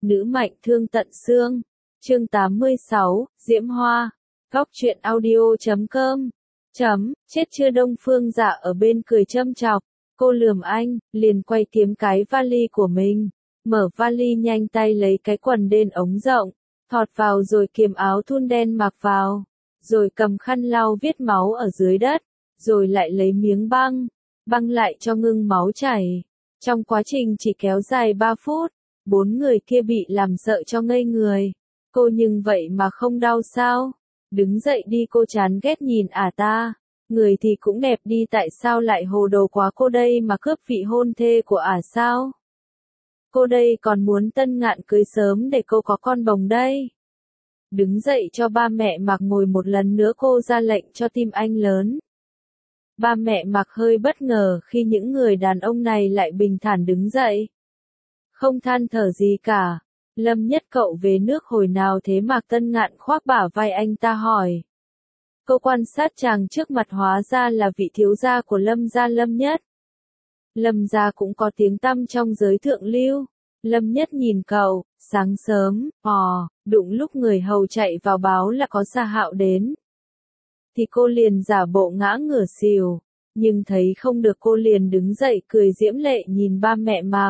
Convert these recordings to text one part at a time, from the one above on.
Nữ mạnh thương tận xương. Chương 86, Diễm Hoa. Góc truyện audio.com. Chết chưa Đông Phương Dạ ở bên cười châm chọc. Cô lườm anh, liền quay kiếm cái vali của mình. Mở vali nhanh tay lấy cái quần đen ống rộng. Thọt vào rồi kiềm áo thun đen mặc vào. Rồi cầm khăn lau viết máu ở dưới đất. Rồi lại lấy miếng băng. Băng lại cho ngưng máu chảy. Trong quá trình chỉ kéo dài 3 phút. 4 người kia bị làm sợ cho ngây người. Cô nhưng vậy mà không đau sao? Đứng dậy đi, cô chán ghét nhìn ta. Người thì cũng đẹp đi, tại sao lại hồ đồ quá, cô đây mà cướp vị hôn thê của sao? Cô đây còn muốn Tân Ngạn cưới sớm để cô có con bồng đây. Đứng dậy cho ba mẹ Mạc ngồi một lần nữa, cô ra lệnh cho Tim Anh lớn. Ba mẹ Mạc hơi bất ngờ khi những người đàn ông này lại bình thản đứng dậy. Không than thở gì cả. Lâm Nhất, cậu về nước hồi nào thế? Mạc Tân Ngạn khoác bả vai anh ta hỏi. Cô quan sát chàng trước mặt, hóa ra là vị thiếu gia của Lâm gia Lâm Nhất. Lâm gia cũng có tiếng tăm trong giới thượng lưu. Lâm Nhất nhìn cậu, sáng sớm, đụng lúc người hầu chạy vào báo là có Sa Hạo đến. Thì cô liền giả bộ ngã ngửa xỉu, nhưng thấy không được cô liền đứng dậy cười diễm lệ nhìn ba mẹ Mạc.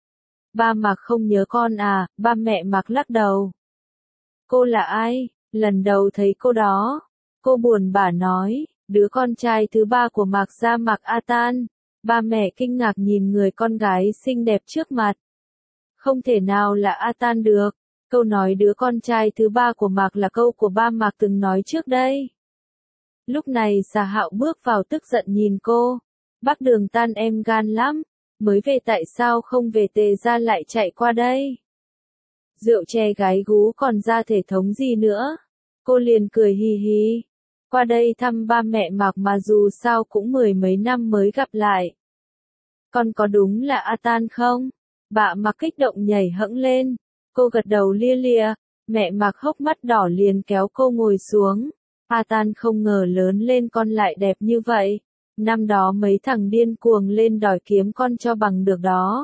Ba Mạc không nhớ con à? Ba mẹ Mạc lắc đầu. Cô là ai? Lần đầu thấy cô đó. Cô buồn bã nói, đứa con trai thứ ba của Mạc gia, Mạc A Tan. Ba mẹ kinh ngạc nhìn người con gái xinh đẹp trước mặt. Không thể nào là A Tan được. Câu nói đứa con trai thứ ba của Mạc là câu của ba Mạc từng nói trước đây. Lúc này Sa Hạo bước vào tức giận nhìn cô. Bác Đường Tan em gan lắm. Mới về tại sao không về Tề gia lại chạy qua đây? Rượu chè gái gú còn ra thể thống gì nữa? Cô liền cười hì hì. Qua đây thăm ba mẹ Mạc mà dù sao cũng 10 mấy năm mới gặp lại. Con có đúng là A Tan không? Bà Mạc kích động nhảy hẫng lên. Cô gật đầu lia lịa. Mẹ Mạc hốc mắt đỏ liền kéo cô ngồi xuống. A Tan không ngờ lớn lên con lại đẹp như vậy. Năm đó mấy thằng điên cuồng lên đòi kiếm con cho bằng được đó.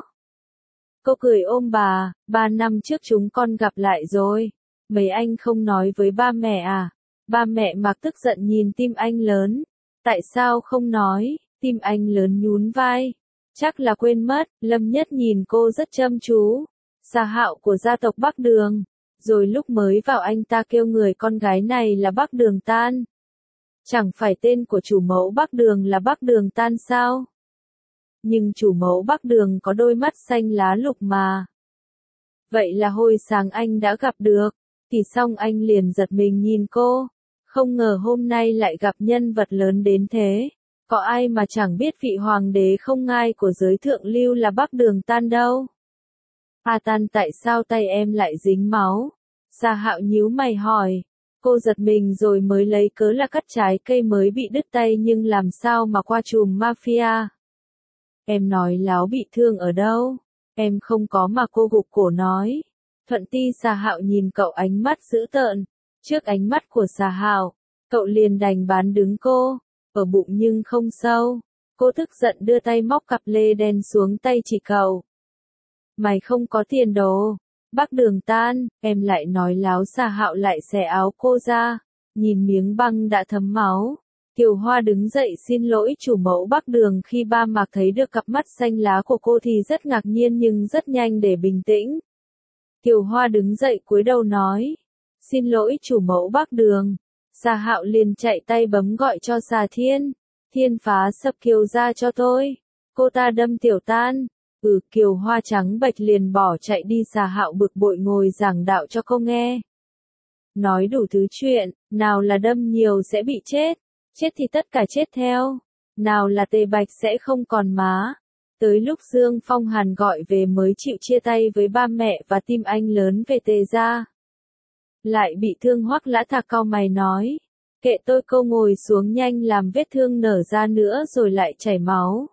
Cô cười ôm bà, 3 năm trước chúng con gặp lại rồi. Mấy anh không nói với ba mẹ à? Ba mẹ Mạc tức giận nhìn Tim Anh lớn. Tại sao không nói? Tim Anh lớn nhún vai. Chắc là quên mất. Lâm Nhất nhìn cô rất chăm chú. Sa Hạo của gia tộc Bắc Đường. Rồi lúc mới vào anh ta kêu người con gái này là Bắc Đường Tan. Chẳng phải tên của chủ mẫu Bắc Đường là Bắc Đường Tan sao? Nhưng chủ mẫu Bắc Đường có đôi mắt xanh lá lục mà. Vậy là hồi sáng anh đã gặp được. Thì xong anh liền giật mình nhìn cô. Không ngờ hôm nay lại gặp nhân vật lớn đến thế. Có ai mà chẳng biết vị hoàng đế không ngai của giới thượng lưu là Bắc Đường Tan đâu. A Tan, tại sao tay em lại dính máu? Sa Hạo nhíu mày hỏi. Cô giật mình rồi mới lấy cớ là cắt trái cây mới bị đứt tay, nhưng làm sao mà qua chùm mafia. Em nói láo, bị thương ở đâu? Em không có mà, cô gục cổ nói. Thuận Ti. Sa Hạo nhìn cậu ánh mắt dữ tợn. Trước ánh mắt của Sa Hạo, cậu liền đành bán đứng cô. Ở bụng nhưng không sâu. Cô tức giận đưa tay móc cặp lê đen xuống tay chỉ cậu. Mày không có tiền đồ. Bắc Đường Tan, em lại nói láo. Sa Hạo lại xẻ áo cô ra, nhìn miếng băng đã thấm máu. Kiều Hoa đứng dậy xin lỗi chủ mẫu Bắc Đường. Khi ba Mạc thấy được cặp mắt xanh lá của cô thì rất ngạc nhiên nhưng rất nhanh để bình tĩnh. Kiều Hoa đứng dậy cúi đầu nói, xin lỗi chủ mẫu Bắc Đường. Sa Hạo liền chạy tay bấm gọi cho Sa Thiên. Thiên phá sập Kiều ra cho tôi. Cô ta đâm Tiểu Tan. Kiều Hoa trắng bệch liền bỏ chạy đi. Sa Hạo bực bội ngồi giảng đạo cho cô nghe. Nói đủ thứ chuyện, nào là đâm nhiều sẽ bị chết. Chết thì tất cả chết theo. Nào là Tề Bạch sẽ không còn má. Tới lúc Dương Phong Hàn gọi về mới chịu chia tay với ba mẹ và Tim Anh lớn về Tề gia. Lại bị thương. Hoắc Lã Thạc cau mày nói. Kệ tôi. Cô ngồi xuống nhanh, làm vết thương nở ra nữa rồi lại chảy máu.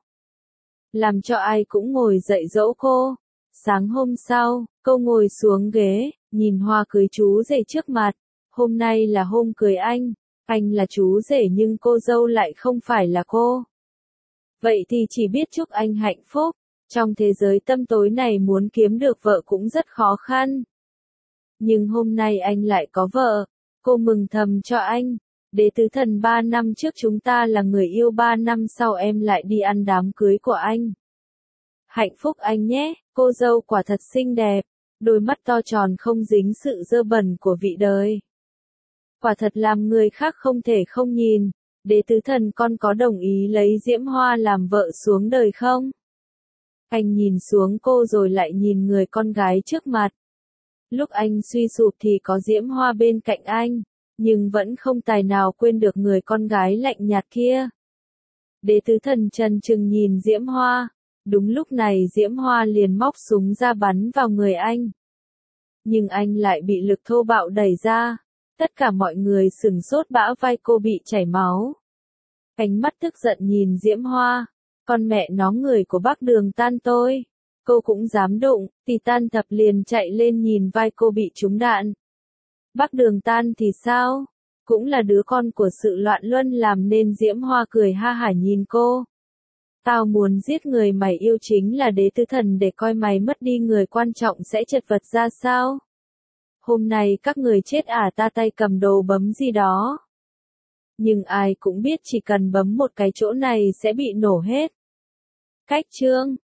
Làm cho ai cũng ngồi dậy dỗ cô. Sáng hôm sau, cô ngồi xuống ghế, nhìn hoa cưới chú rể trước mặt. Hôm nay là hôm cưới anh là chú rể nhưng cô dâu lại không phải là cô. Vậy thì chỉ biết chúc anh hạnh phúc. Trong thế giới tăm tối này muốn kiếm được vợ cũng rất khó khăn. Nhưng hôm nay anh lại có vợ. Cô mừng thầm cho anh. Đế tứ thần 3 năm trước chúng ta là người yêu, 3 năm sau em lại đi ăn đám cưới của anh. Hạnh phúc anh nhé, cô dâu quả thật xinh đẹp. Đôi mắt to tròn không dính sự dơ bẩn của vị đời. Quả thật làm người khác không thể không nhìn. Đế tứ thần, con có đồng ý lấy Diễm Hoa làm vợ xuống đời không? Anh nhìn xuống cô rồi lại nhìn người con gái trước mặt. Lúc anh suy sụp thì có Diễm Hoa bên cạnh anh, nhưng vẫn không tài nào quên được người con gái lạnh nhạt kia. Đế tứ thần chần chừng nhìn Diễm Hoa. Đúng lúc này Diễm Hoa liền móc súng ra bắn vào người anh. Nhưng anh lại bị lực thô bạo đẩy ra. Tất cả mọi người sửng sốt, bả vai cô bị chảy máu. Ánh mắt tức giận nhìn Diễm Hoa. Con mẹ nó, người của Bắc Đường Tan tôi. Cô cũng dám đụng, thì Tan Thập liền chạy lên nhìn vai cô bị trúng đạn. Bắc Đường Tan thì sao? Cũng là đứa con của sự loạn luân làm nên. Diễm Hoa cười ha hả nhìn cô. Tao muốn giết người mày yêu chính là Đế tứ thần để coi mày mất đi người quan trọng sẽ chật vật ra sao. Hôm nay các người chết ta tay cầm đồ bấm gì đó. Nhưng ai cũng biết chỉ cần bấm một cái chỗ này sẽ bị nổ hết. Cách chương